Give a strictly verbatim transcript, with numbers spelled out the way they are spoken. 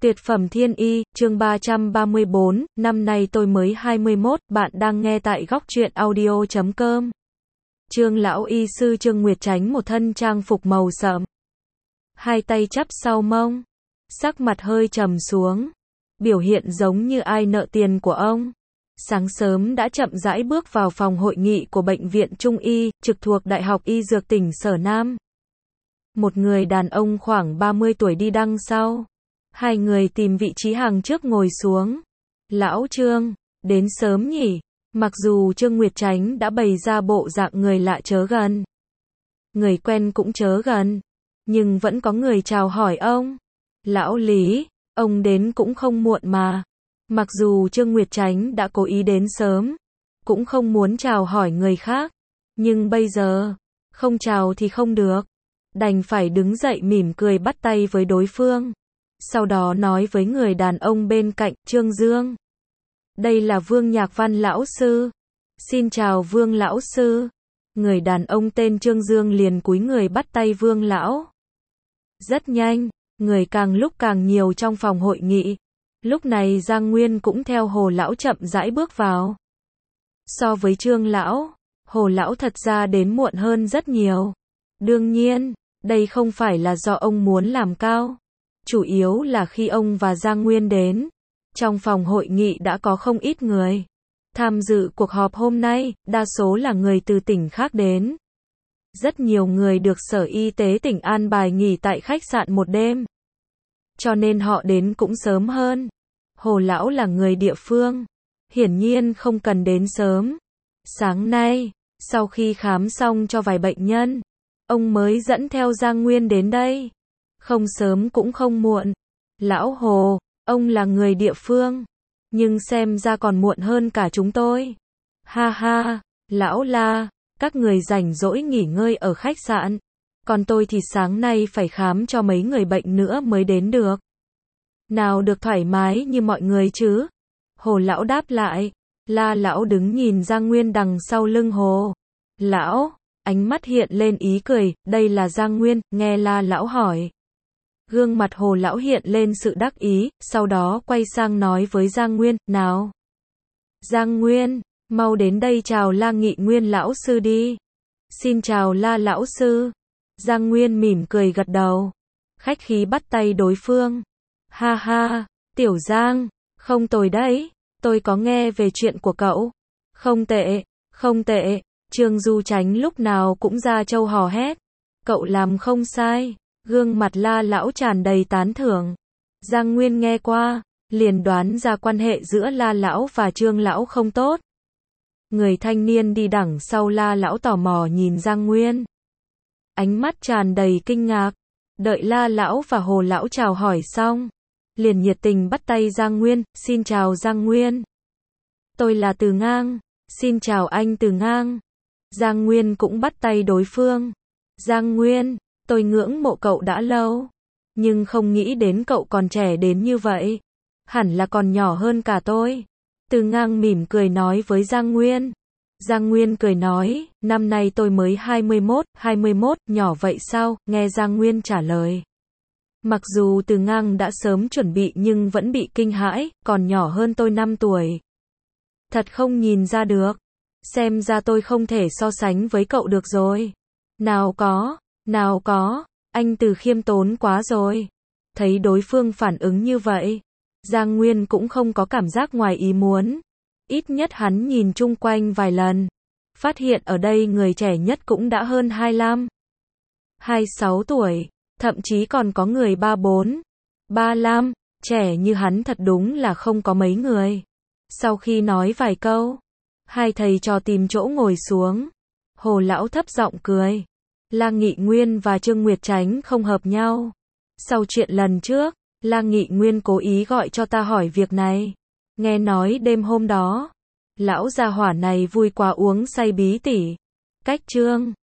Tuyệt phẩm thiên y, chương ba trăm ba mươi bốn, năm nay tôi mới hai mươi mốt, bạn đang nghe tại góc truyện audio chấm com. Trương lão y sư Trương Nguyệt Chánh một thân trang phục màu sẫm, hai tay chắp sau mông, sắc mặt hơi trầm xuống, biểu hiện giống như ai nợ tiền của ông. Sáng sớm đã chậm rãi bước vào phòng hội nghị của Bệnh viện Trung y, trực thuộc Đại học Y Dược tỉnh Sở Nam. Một người đàn ông khoảng ba mươi tuổi đi đằng sau. Hai người tìm vị trí hàng trước ngồi xuống. Lão Trương, đến sớm nhỉ? Mặc dù Trương Nguyệt Chánh đã bày ra bộ dạng người lạ chớ gần, người quen cũng chớ gần, nhưng vẫn có người chào hỏi ông. Lão Lý, ông đến cũng không muộn mà. Mặc dù Trương Nguyệt Chánh đã cố ý đến sớm, cũng không muốn chào hỏi người khác, nhưng bây giờ, không chào thì không được. Đành phải đứng dậy mỉm cười bắt tay với đối phương. Sau đó nói với người đàn ông bên cạnh, Trương Dương. Đây là Vương Nhạc Văn lão sư. Xin chào Vương lão sư. Người đàn ông tên Trương Dương liền cúi người bắt tay Vương lão. Rất nhanh, người càng lúc càng nhiều trong phòng hội nghị. Lúc này Giang Nguyên cũng theo Hồ lão chậm rãi bước vào. So với Trương lão, Hồ lão thật ra đến muộn hơn rất nhiều. Đương nhiên, đây không phải là do ông muốn làm cao. Chủ yếu là khi ông và Giang Nguyên đến, trong phòng hội nghị đã có không ít người. Tham dự cuộc họp hôm nay, đa số là người từ tỉnh khác đến. Rất nhiều người được Sở Y tế tỉnh an bài nghỉ tại khách sạn một đêm. Cho nên họ đến cũng sớm hơn. Hồ lão là người địa phương, hiển nhiên không cần đến sớm. Sáng nay, sau khi khám xong cho vài bệnh nhân, ông mới dẫn theo Giang Nguyên đến đây. Không sớm cũng không muộn. Lão Hồ, ông là người địa phương, nhưng xem ra còn muộn hơn cả chúng tôi. Ha ha, lão La, các người rảnh rỗi nghỉ ngơi ở khách sạn. Còn tôi thì sáng nay phải khám cho mấy người bệnh nữa mới đến được. Nào được thoải mái như mọi người chứ? Hồ lão đáp lại. La lão đứng nhìn Giang Nguyên đằng sau lưng Hồ. Lão, ánh mắt hiện lên ý cười, đây là Giang Nguyên, nghe La lão hỏi. Gương mặt Hồ lão hiện lên sự đắc ý, sau đó quay sang nói với Giang Nguyên, nào. Giang Nguyên, mau đến đây chào La Nghị Nguyên lão sư đi. Xin chào La lão sư. Giang Nguyên mỉm cười gật đầu. Khách khí bắt tay đối phương. Ha ha, Tiểu Giang, không tồi đấy, tôi có nghe về chuyện của cậu. Không tệ, không tệ, Trương Du Chánh lúc nào cũng ra châu hò hét. Cậu làm không sai. Gương mặt La lão tràn đầy tán thưởng. Giang Nguyên nghe qua, liền đoán ra quan hệ giữa La lão và Trương lão không tốt. Người thanh niên đi đằng sau La lão tò mò nhìn Giang Nguyên. Ánh mắt tràn đầy kinh ngạc. Đợi La lão và Hồ lão chào hỏi xong, liền nhiệt tình bắt tay Giang Nguyên, xin chào Giang Nguyên. Tôi là Từ Ngang, xin chào anh Từ Ngang. Giang Nguyên cũng bắt tay đối phương. Giang Nguyên, tôi ngưỡng mộ cậu đã lâu, nhưng không nghĩ đến cậu còn trẻ đến như vậy. Hẳn là còn nhỏ hơn cả tôi. Từ Ngang mỉm cười nói với Giang Nguyên. Giang Nguyên cười nói, năm nay tôi mới hai mươi mốt, hai mươi mốt, nhỏ vậy sao? Nghe Giang Nguyên trả lời. Mặc dù Từ Ngang đã sớm chuẩn bị nhưng vẫn bị kinh hãi, còn nhỏ hơn tôi năm tuổi. Thật không nhìn ra được. Xem ra tôi không thể so sánh với cậu được rồi. Nào có. Nào có, anh Từ khiêm tốn quá rồi. Thấy đối phương phản ứng như vậy, Giang Nguyên cũng không có cảm giác ngoài ý muốn. Ít nhất hắn nhìn chung quanh vài lần, phát hiện ở đây người trẻ nhất cũng đã hơn hai mươi lăm, hai mươi sáu tuổi, thậm chí còn có người ba mươi bốn, ba mươi lăm, trẻ như hắn thật đúng là không có mấy người. Sau khi nói vài câu, hai thầy trò tìm chỗ ngồi xuống. Hồ lão thấp giọng cười. La Nghị Nguyên và Trương Nguyệt Chánh không hợp nhau. Sau chuyện lần trước, La Nghị Nguyên cố ý gọi cho ta hỏi việc này. Nghe nói đêm hôm đó, lão gia hỏa này vui quá uống say bí tỉ. Cách Trương